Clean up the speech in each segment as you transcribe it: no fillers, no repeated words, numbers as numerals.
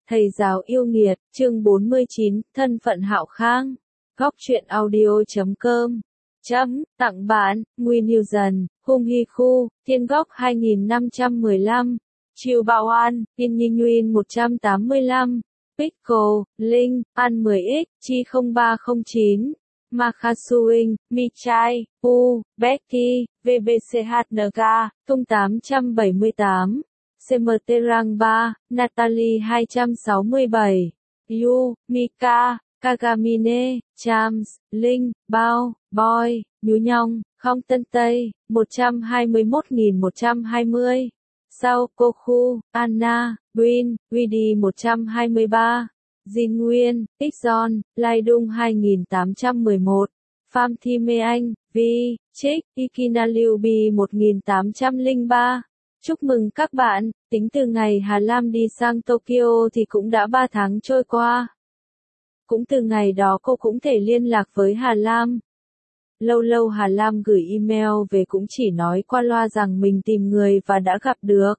Thầy giáo yêu nghiệt, chương 49, thân phận Hạo Khang. Góc truyện audio.com. Tặng bạn, Nguy New Dần, Hung Hy Khu, Thiên Góc 2515. Chiêu Bảo An, Yên Nhi Nguyên 185. Pickle, Linh, An 10X, Chi 0309. Makasuing, Michai, U, Becky, VBCHNK, Tung 878. Semerterang 3, Natalie 267, Yu, Mika, Kagamine, James, Linh, Bao, Boy, Nhú Nhong, Không Tân Tây, 121.120. Sau, Koku, Anna, Win, Widi 123. Jin Nguyên, Ixon, Lai Dung 2811. Pham Thi Mê Anh, Vi, Trích, Ikina Liu Bi 1803. Chúc mừng các bạn, tính từ ngày Hà Lam đi sang Tokyo thì cũng đã 3 tháng trôi qua. Cũng từ ngày đó cô cũng thể liên lạc với Hà Lam. Lâu lâu Hà Lam gửi email về cũng chỉ nói qua loa rằng mình tìm người và đã gặp được.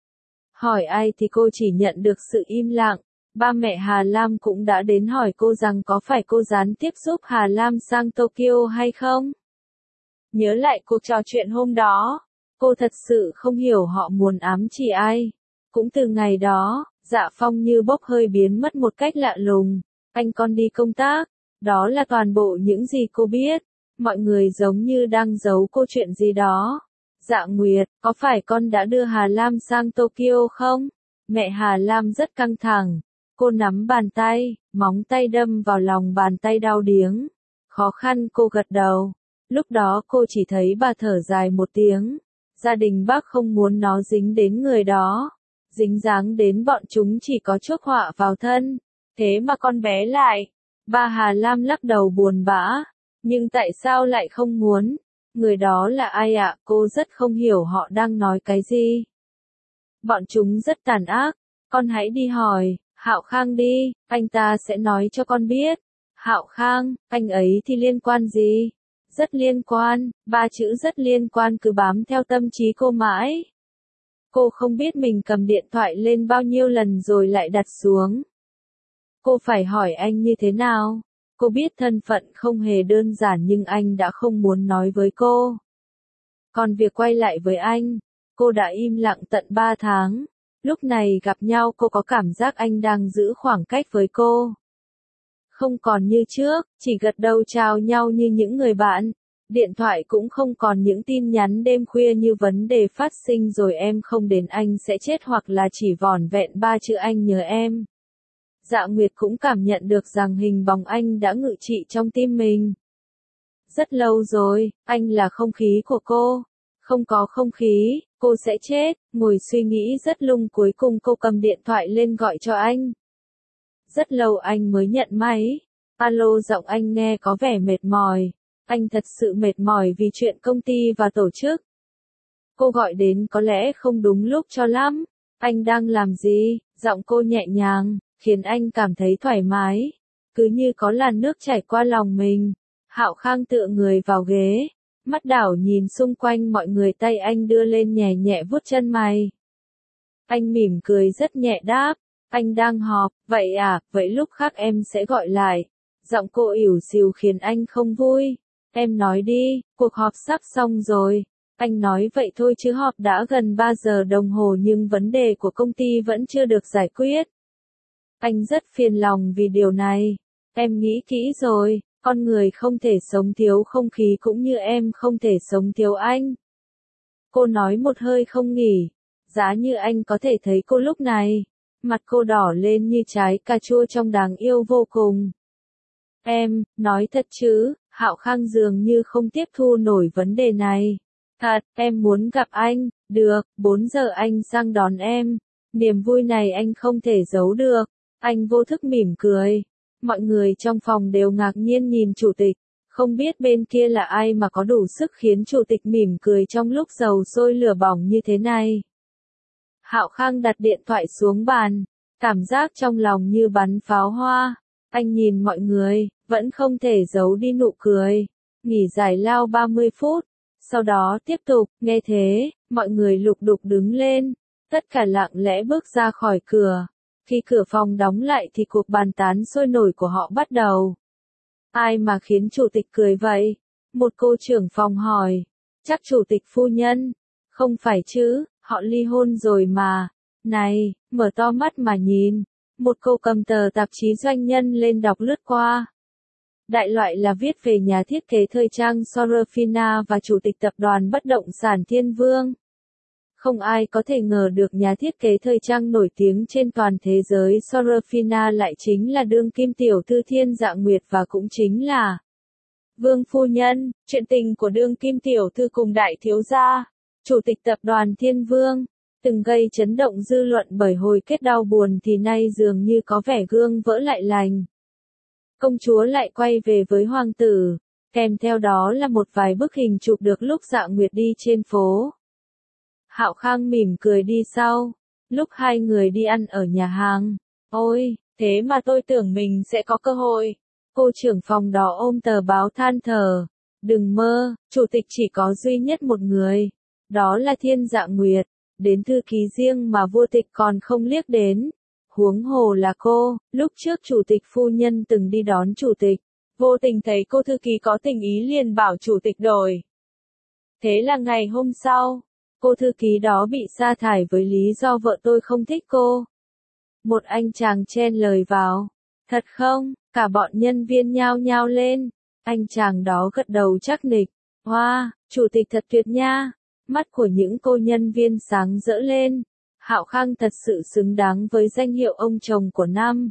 Hỏi ai thì cô chỉ nhận được sự im lặng. Ba mẹ Hà Lam cũng đã đến hỏi cô rằng có phải cô gián tiếp giúp Hà Lam sang Tokyo hay không. Nhớ lại cuộc trò chuyện hôm đó, cô thật sự không hiểu họ muốn ám chỉ ai. Cũng từ ngày đó, Dạ Phong như bốc hơi biến mất một cách lạ lùng. Anh con đi công tác. Đó là toàn bộ những gì cô biết. Mọi người giống như đang giấu cô chuyện gì đó. Dạ Nguyệt, có phải con đã đưa Hà Lam sang Tokyo không? Mẹ Hà Lam rất căng thẳng. Cô nắm bàn tay, móng tay đâm vào lòng bàn tay đau điếng. Khó khăn cô gật đầu. Lúc đó cô chỉ thấy bà thở dài một tiếng. Gia đình bác không muốn nó dính đến người đó. Dính dáng đến bọn chúng chỉ có chuốc họa vào thân. Thế mà con bé lại. Bà Hà Lam lắc đầu buồn bã. Nhưng tại sao lại không muốn? Người đó là ai ạ? Cô rất không hiểu họ đang nói cái gì. Bọn chúng rất tàn ác. Con hãy đi hỏi Hạo Khang đi, anh ta sẽ nói cho con biết. Hạo Khang, anh ấy thì liên quan gì? Rất liên quan, 3 chữ rất liên quan cứ bám theo tâm trí cô mãi. Cô không biết mình cầm điện thoại lên bao nhiêu lần rồi lại đặt xuống. Cô phải hỏi anh như thế nào? Cô biết thân phận không hề đơn giản nhưng anh đã không muốn nói với cô. Còn việc quay lại với anh, cô đã im lặng tận 3 tháng. Lúc này gặp nhau cô có cảm giác anh đang giữ khoảng cách với cô. Không còn như trước, chỉ gật đầu chào nhau như những người bạn. Điện thoại cũng không còn những tin nhắn đêm khuya như vấn đề phát sinh rồi em không đến anh sẽ chết hoặc là chỉ vỏn vẹn 3 chữ anh nhớ em. Dạ Nguyệt cũng cảm nhận được rằng hình bóng anh đã ngự trị trong tim mình. Rất lâu rồi, anh là không khí của cô. Không có không khí, cô sẽ chết. Ngồi suy nghĩ rất lung cuối cùng cô cầm điện thoại lên gọi cho anh. Rất lâu anh mới nhận máy. Alo, giọng anh nghe có vẻ mệt mỏi. Anh thật sự mệt mỏi vì chuyện công ty và tổ chức. Cô gọi đến có lẽ không đúng lúc cho lắm. Anh đang làm gì? Giọng cô nhẹ nhàng, khiến anh cảm thấy thoải mái. Cứ như có làn nước chảy qua lòng mình. Hạo Khang tựa người vào ghế. Mắt đảo nhìn xung quanh mọi người, tay anh đưa lên nhẹ nhẹ vuốt chân mày. Anh mỉm cười rất nhẹ đáp. Anh đang họp, vậy à, vậy lúc khác em sẽ gọi lại. Giọng cô ỉu xìu khiến anh không vui. Em nói đi, cuộc họp sắp xong rồi. Anh nói vậy thôi chứ họp đã gần 3 giờ đồng hồ nhưng vấn đề của công ty vẫn chưa được giải quyết. Anh rất phiền lòng vì điều này. Em nghĩ kỹ rồi, con người không thể sống thiếu không khí cũng như em không thể sống thiếu anh. Cô nói một hơi không nghỉ. Giá như anh có thể thấy cô lúc này. Mặt cô đỏ lên như trái cà chua trong đáng yêu vô cùng. Em, nói thật chứ? Hạo Khang dường như không tiếp thu nổi vấn đề này. Thật, em muốn gặp anh. Được, 4 giờ anh sang đón em. Niềm vui này anh không thể giấu được. Anh vô thức mỉm cười. Mọi người trong phòng đều ngạc nhiên nhìn chủ tịch. Không biết bên kia là ai mà có đủ sức khiến chủ tịch mỉm cười trong lúc dầu sôi lửa bỏng như thế này. Hạo Khang đặt điện thoại xuống bàn. Cảm giác trong lòng như bắn pháo hoa. Anh nhìn mọi người, vẫn không thể giấu đi nụ cười. Nghỉ giải lao 30 phút. Sau đó tiếp tục, nghe thế, mọi người lục đục đứng lên. Tất cả lặng lẽ bước ra khỏi cửa. Khi cửa phòng đóng lại thì cuộc bàn tán sôi nổi của họ bắt đầu. Ai mà khiến chủ tịch cười vậy? Một cô trưởng phòng hỏi. Chắc chủ tịch phu nhân. Không phải chứ, họ ly hôn rồi mà. Này, mở to mắt mà nhìn. Một cô cầm tờ tạp chí doanh nhân lên đọc lướt qua. Đại loại là viết về nhà thiết kế thời trang Sorafina và chủ tịch tập đoàn bất động sản Thiên Vương. Không ai có thể ngờ được nhà thiết kế thời trang nổi tiếng trên toàn thế giới Sorafina lại chính là đương kim tiểu thư Thiên Dạ Nguyệt và cũng chính là Vương phu nhân. Chuyện tình của đương kim tiểu thư cùng đại thiếu gia, chủ tịch tập đoàn Thiên Vương, từng gây chấn động dư luận bởi hồi kết đau buồn thì nay dường như có vẻ gương vỡ lại lành. Công chúa lại quay về với hoàng tử, kèm theo đó là một vài bức hình chụp được lúc Dạ Nguyệt đi trên phố. Hạo Khang mỉm cười đi sau, lúc hai người đi ăn ở nhà hàng. Ôi, thế mà tôi tưởng mình sẽ có cơ hội. Cô trưởng phòng đó ôm tờ báo than thở. Đừng mơ, chủ tịch chỉ có duy nhất một người. Đó là Thiên Dạ Nguyệt, đến thư ký riêng mà vua tịch còn không liếc đến. Huống hồ là cô, lúc trước chủ tịch phu nhân từng đi đón chủ tịch. Vô tình thấy cô thư ký có tình ý liền bảo chủ tịch đổi. Thế là ngày hôm sau, cô thư ký đó bị sa thải với lý do vợ tôi không thích cô. Một anh chàng chen lời vào. Thật không? Cả bọn nhân viên nhao nhao lên. Anh chàng đó gật đầu chắc nịch. Wow, chủ tịch thật tuyệt nha. Mắt của những cô nhân viên sáng rỡ lên. Hạo Khang thật sự xứng đáng với danh hiệu ông chồng của năm.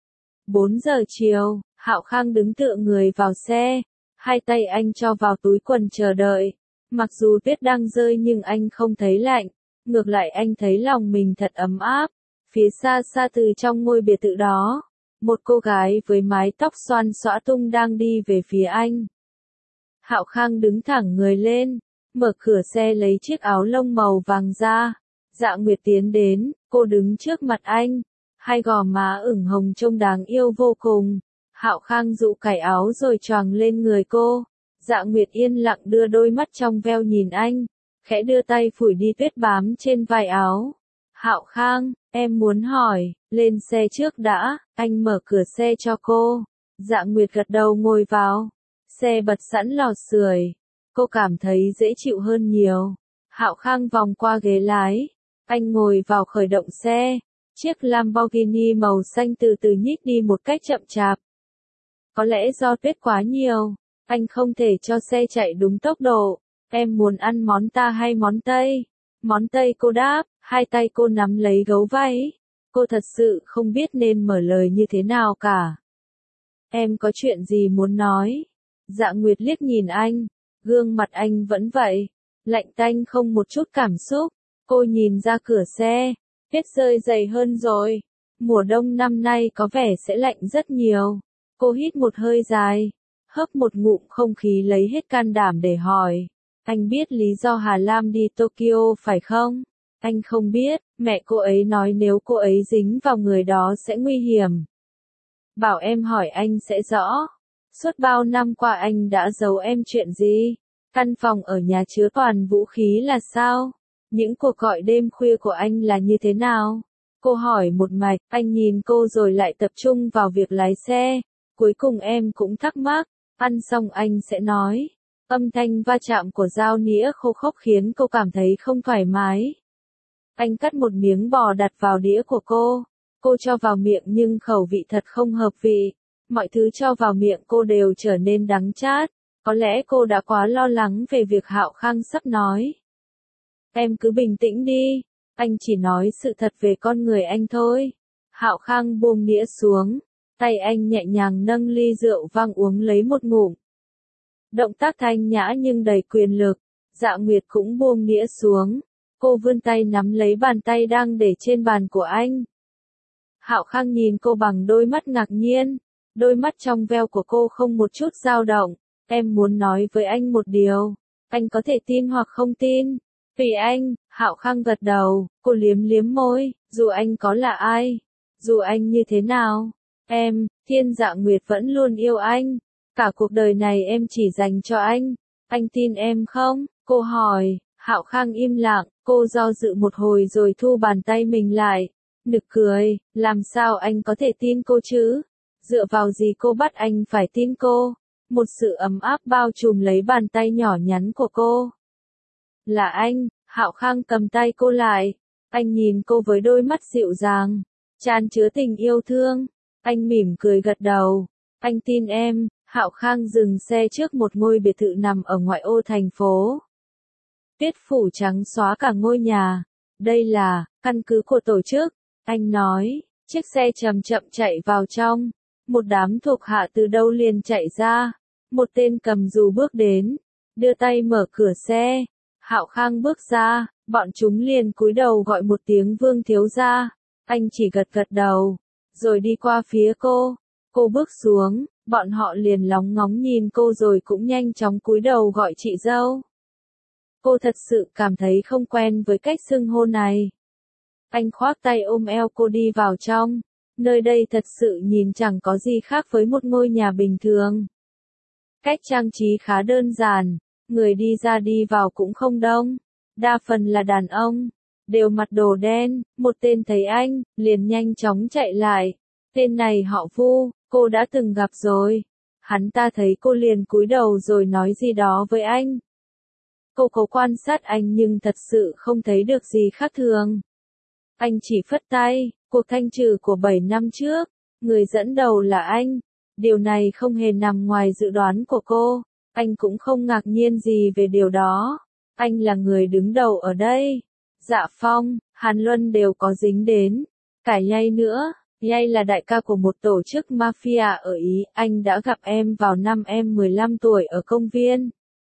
4 giờ chiều, Hạo Khang đứng tựa người vào xe. Hai tay anh cho vào túi quần chờ đợi. Mặc dù tuyết đang rơi nhưng anh không thấy lạnh. Ngược lại anh thấy lòng mình thật ấm áp. Phía xa xa từ trong ngôi biệt thự đó, một cô gái với mái tóc xoăn xõa tung đang đi về phía anh. Hạo Khang đứng thẳng người lên, mở cửa xe lấy chiếc áo lông màu vàng ra. Dạ Nguyệt tiến đến, cô đứng trước mặt anh, hai gò má ửng hồng trông đáng yêu vô cùng. Hạo Khang dụ cài áo rồi choàng lên người cô. Dạ Nguyệt yên lặng đưa đôi mắt trong veo nhìn anh, khẽ đưa tay phủi đi tuyết bám trên vai áo. Hạo Khang, em muốn hỏi, lên xe trước đã, anh mở cửa xe cho cô. Dạ Nguyệt gật đầu ngồi vào. Xe bật sẵn lò sưởi. Cô cảm thấy dễ chịu hơn nhiều. Hạo Khang vòng qua ghế lái. Anh ngồi vào khởi động xe. Chiếc Lamborghini màu xanh từ từ nhích đi một cách chậm chạp. Có lẽ do tuyết quá nhiều, anh không thể cho xe chạy đúng tốc độ. Em muốn ăn món ta hay món Tây? Món Tây, cô đáp, hai tay cô nắm lấy gấu váy. Cô thật sự không biết nên mở lời như thế nào cả. Em có chuyện gì muốn nói? Dạ Nguyệt liếc nhìn anh, gương mặt anh vẫn vậy, lạnh tanh không một chút cảm xúc. Cô nhìn ra cửa xe, tuyết rơi dày hơn rồi. Mùa đông năm nay có vẻ sẽ lạnh rất nhiều. Cô hít một hơi dài, hớp một ngụm không khí lấy hết can đảm để hỏi. Anh biết lý do Hà Lam đi Tokyo phải không? Anh không biết, mẹ cô ấy nói nếu cô ấy dính vào người đó sẽ nguy hiểm. Bảo em hỏi anh sẽ rõ. Suốt bao năm qua anh đã giấu em chuyện gì? Căn phòng ở nhà chứa toàn vũ khí là sao? Những cuộc gọi đêm khuya của anh là như thế nào? Cô hỏi một mạch, anh nhìn cô rồi lại tập trung vào việc lái xe. Cuối cùng em cũng thắc mắc, ăn xong anh sẽ nói. Âm thanh va chạm của dao nĩa khô khốc khiến cô cảm thấy không thoải mái. Anh cắt một miếng bò đặt vào đĩa của cô. Cô cho vào miệng nhưng khẩu vị thật không hợp vị. Mọi thứ cho vào miệng cô đều trở nên đắng chát. Có lẽ cô đã quá lo lắng về việc Hạo Khang sắp nói. Em cứ bình tĩnh đi. Anh chỉ nói sự thật về con người anh thôi. Hạo Khang buông đĩa xuống. Tay anh nhẹ nhàng nâng ly rượu vang uống lấy một ngụm. Động tác thanh nhã nhưng đầy quyền lực. Dạ Nguyệt cũng buông đĩa xuống. Cô vươn tay nắm lấy bàn tay đang để trên bàn của anh. Hạo Khang nhìn cô bằng đôi mắt ngạc nhiên. Đôi mắt trong veo của cô không một chút dao động. Em muốn nói với anh một điều. Anh có thể tin hoặc không tin. Tùy anh. Hạo Khang gật đầu. Cô liếm liếm môi. Dù anh có là ai, dù anh như thế nào, em, Thiên Dạ Nguyệt vẫn luôn yêu anh. Cả cuộc đời này em chỉ dành cho anh. Anh tin em không? Cô hỏi. Hạo Khang im lặng. Cô do dự một hồi rồi thu bàn tay mình lại. Nực cười, làm sao anh có thể tin cô chứ? Dựa vào gì cô bắt anh phải tin cô? Một sự ấm áp bao trùm lấy bàn tay nhỏ nhắn của cô. Là anh, Hạo Khang cầm tay cô lại. Anh nhìn cô với đôi mắt dịu dàng, tràn chứa tình yêu thương. Anh mỉm cười gật đầu. Anh tin em. Hạo Khang dừng xe trước một ngôi biệt thự nằm ở ngoại ô thành phố. Tuyết phủ trắng xóa cả ngôi nhà. Đây là căn cứ của tổ chức, anh nói. Chiếc xe chậm chậm chạy vào trong. Một đám thuộc hạ từ đâu liền chạy ra. Một tên cầm dù bước đến, đưa tay mở cửa xe. Hạo Khang bước ra, bọn chúng liền cúi đầu gọi một tiếng Vương thiếu gia. Anh chỉ gật gật đầu, rồi đi qua phía cô. Cô bước xuống, bọn họ liền lóng ngóng nhìn cô rồi cũng nhanh chóng cúi đầu gọi chị dâu. Cô thật sự cảm thấy không quen với cách xưng hô này. Anh khoác tay ôm eo cô đi vào trong. Nơi đây thật sự nhìn chẳng có gì khác với một ngôi nhà bình thường. Cách trang trí khá đơn giản, người đi ra đi vào cũng không đông. Đa phần là đàn ông, đều mặc đồ đen. Một tên thấy anh, liền nhanh chóng chạy lại. Tên này họ Vu, cô đã từng gặp rồi. Hắn ta thấy cô liền cúi đầu rồi nói gì đó với anh. Cô có quan sát anh nhưng thật sự không thấy được gì khác thường. Anh chỉ phất tay. Cuộc thanh trừ của 7 năm trước, người dẫn đầu là anh. Điều này không hề nằm ngoài dự đoán của cô. Anh cũng không ngạc nhiên gì về điều đó. Anh là người đứng đầu ở đây. Dạ Phong, Hàn Luân đều có dính đến. Cả Nhây nữa. Nhây là đại ca của một tổ chức mafia ở Ý. Anh đã gặp em vào năm em 15 tuổi ở công viên.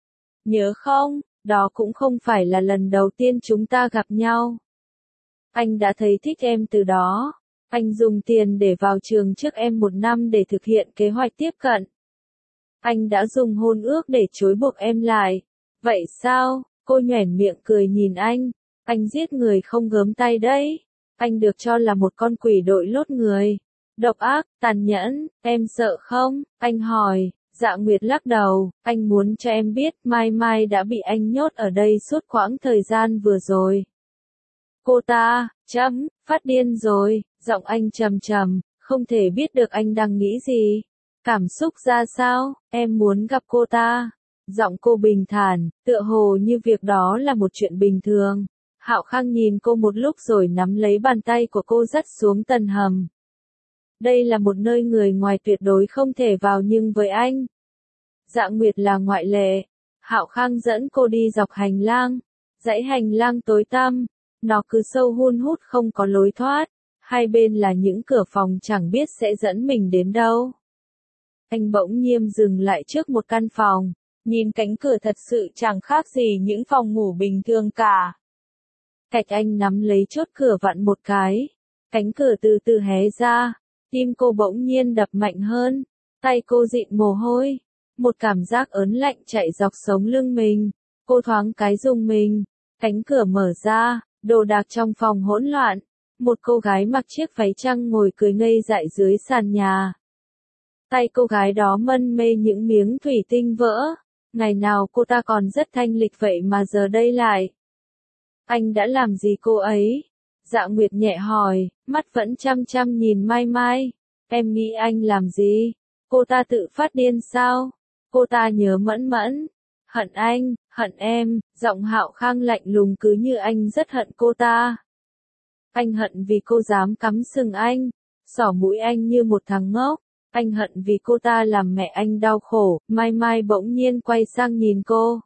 Nhớ không? Đó cũng không phải là lần đầu tiên chúng ta gặp nhau. Anh đã thấy thích em từ đó. Anh dùng tiền để vào trường trước em 1 năm để thực hiện kế hoạch tiếp cận. Anh đã dùng hôn ước để chối buộc em lại. Vậy sao? Cô nhoẻn miệng cười nhìn anh. Anh giết người không gớm tay đấy. Anh được cho là một con quỷ đội lốt người. Độc ác, tàn nhẫn, em sợ không? Anh hỏi. Dạ Nguyệt lắc đầu. Anh muốn cho em biết Mai Mai đã bị anh nhốt ở đây suốt quãng thời gian vừa rồi. Cô ta, phát điên rồi. Giọng anh trầm trầm, không thể biết được anh đang nghĩ gì. Cảm xúc ra sao? Em muốn gặp cô ta. Giọng cô bình thản, tựa hồ như việc đó là một chuyện bình thường. Hạo Khang nhìn cô một lúc rồi nắm lấy bàn tay của cô dắt xuống tầng hầm. Đây là một nơi người ngoài tuyệt đối không thể vào nhưng với anh, Dạ Nguyệt là ngoại lệ. Hạo Khang dẫn cô đi dọc hành lang. Dãy hành lang tối tăm, nó cứ sâu hun hút không có lối thoát. Hai bên là những cửa phòng chẳng biết sẽ dẫn mình đến đâu. Anh bỗng nhiên dừng lại trước một căn phòng, nhìn cánh cửa thật sự chẳng khác gì những phòng ngủ bình thường cả. Cách anh nắm lấy chốt cửa vặn một cái, cánh cửa từ từ hé ra, tim cô bỗng nhiên đập mạnh hơn, tay cô dịn mồ hôi, một cảm giác ớn lạnh chạy dọc sống lưng mình, cô thoáng cái rùng mình, cánh cửa mở ra, đồ đạc trong phòng hỗn loạn, một cô gái mặc chiếc váy trắng ngồi cười ngây dại dưới sàn nhà. Tay cô gái đó mân mê những miếng thủy tinh vỡ. Ngày nào cô ta còn rất thanh lịch vậy mà giờ đây lại. Anh đã làm gì cô ấy? Dạ Nguyệt nhẹ hỏi, mắt vẫn chăm chăm nhìn Mai Mai. Em nghĩ anh làm gì? Cô ta tự phát điên sao? Cô ta nhớ mẫn mẫn. Hận anh, hận em, giọng Hạo Khang lạnh lùng cứ như anh rất hận cô ta. Anh hận vì cô dám cắm sừng anh, xỏ mũi anh như một thằng ngốc. Anh hận vì cô ta làm mẹ anh đau khổ. Mai Mai bỗng nhiên quay sang nhìn cô.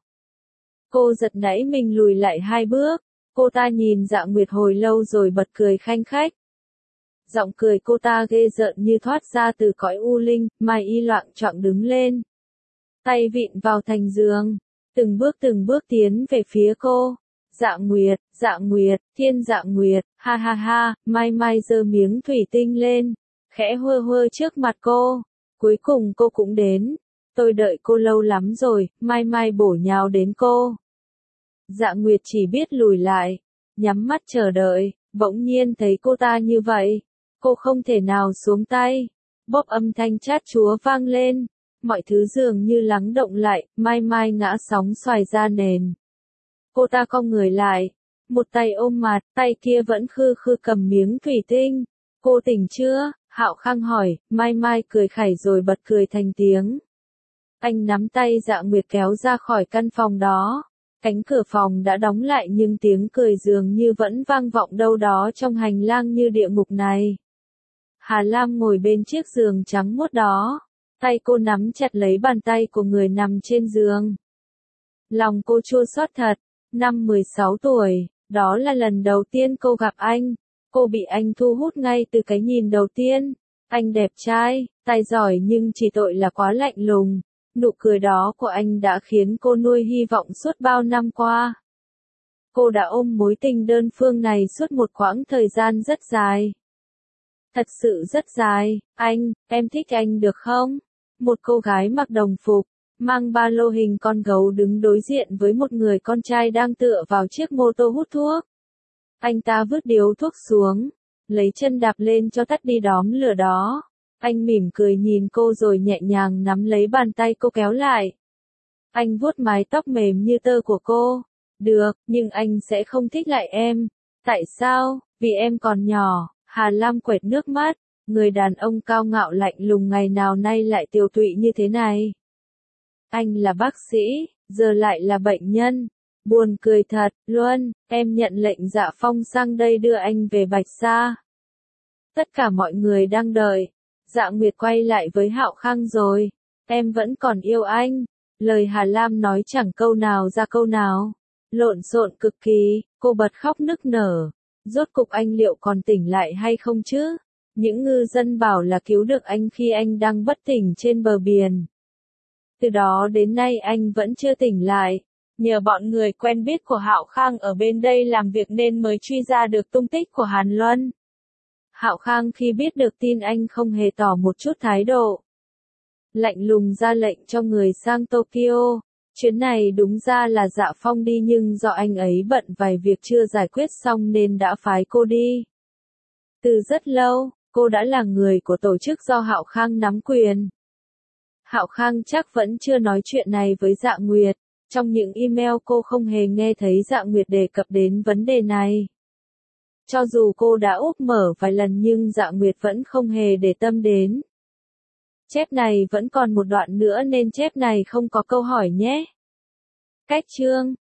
Cô giật nảy mình lùi lại 2 bước. Cô ta nhìn Dạ Nguyệt hồi lâu rồi bật cười khanh khách. Giọng cười cô ta ghê rợn như thoát ra từ cõi u linh. Mai y loạng choạng đứng lên, tay vịn vào thành giường, từng bước tiến về phía cô. Dạ Nguyệt, Thiên Dạ Nguyệt, ha ha ha. Mai Mai giơ miếng thủy tinh lên, khẽ hơ hơ trước mặt cô. Cuối cùng cô cũng đến. Tôi đợi cô lâu lắm rồi. Mai Mai bổ nhào đến cô. Dạ Nguyệt chỉ biết lùi lại, nhắm mắt chờ đợi. Bỗng nhiên thấy cô ta như vậy, cô không thể nào xuống tay. Bóp âm thanh chát chúa vang lên. Mọi thứ dường như lắng động lại. Mai Mai ngã sóng xoài ra nền. Cô ta cong người lại, một tay ôm mặt, tay kia vẫn khư khư cầm miếng thủy tinh. Cô tỉnh chưa? Hạo Khang hỏi, Mai Mai cười khẩy rồi bật cười thành tiếng. Anh nắm tay Dạ Nguyệt kéo ra khỏi căn phòng đó. Cánh cửa phòng đã đóng lại nhưng tiếng cười dường như vẫn vang vọng đâu đó trong hành lang như địa ngục này. Hà Lam ngồi bên chiếc giường trắng muốt đó. Tay cô nắm chặt lấy bàn tay của người nằm trên giường. Lòng cô chua xót thật. Năm 16 tuổi, đó là lần đầu tiên cô gặp anh. Cô bị anh thu hút ngay từ cái nhìn đầu tiên. Anh đẹp trai, tài giỏi nhưng chỉ tội là quá lạnh lùng. Nụ cười đó của anh đã khiến cô nuôi hy vọng suốt bao năm qua. Cô đã ôm mối tình đơn phương này suốt một quãng thời gian rất dài. Thật sự rất dài. Anh, em thích anh được không? Một cô gái mặc đồng phục, mang ba lô hình con gấu đứng đối diện với một người con trai đang tựa vào chiếc mô tô hút thuốc. Anh ta vứt điếu thuốc xuống, lấy chân đạp lên cho tắt đi đóm lửa đó. Anh mỉm cười nhìn cô rồi nhẹ nhàng nắm lấy bàn tay cô kéo lại. Anh vuốt mái tóc mềm như tơ của cô. Được, nhưng anh sẽ không thích lại em. Tại sao? Vì em còn nhỏ. Hà Lam quệt nước mắt. Người đàn ông cao ngạo lạnh lùng ngày nào nay lại tiều tụy như thế này. Anh là bác sĩ, giờ lại là bệnh nhân. Buồn cười thật, Luân, em nhận lệnh Dạ Phong sang đây đưa anh về Bạch Sa. Tất cả mọi người đang đợi. Dạ Nguyệt quay lại với Hạo Khang rồi. Em vẫn còn yêu anh. Lời Hà Lam nói chẳng câu nào ra câu nào. Lộn xộn cực kỳ, cô bật khóc nức nở. Rốt cục anh liệu còn tỉnh lại hay không chứ? Những ngư dân bảo là cứu được anh khi anh đang bất tỉnh trên bờ biển. Từ đó đến nay anh vẫn chưa tỉnh lại. Nhờ bọn người quen biết của Hạo Khang ở bên đây làm việc nên mới truy ra được tung tích của Hàn Luân. Hạo Khang khi biết được tin anh không hề tỏ một chút thái độ. Lạnh lùng ra lệnh cho người sang Tokyo. Chuyến này đúng ra là Dạ Phong đi nhưng do anh ấy bận vài việc chưa giải quyết xong nên đã phái cô đi. Từ rất lâu, cô đã là người của tổ chức do Hạo Khang nắm quyền. Hạo Khang chắc vẫn chưa nói chuyện này với Dạ Nguyệt. Trong những email cô không hề nghe thấy Dạ Nguyệt đề cập đến vấn đề này. Cho dù cô đã úp mở vài lần nhưng Dạ Nguyệt vẫn không hề để tâm đến. Chép này vẫn còn một đoạn nữa nên chép này không có câu hỏi nhé. Cách chương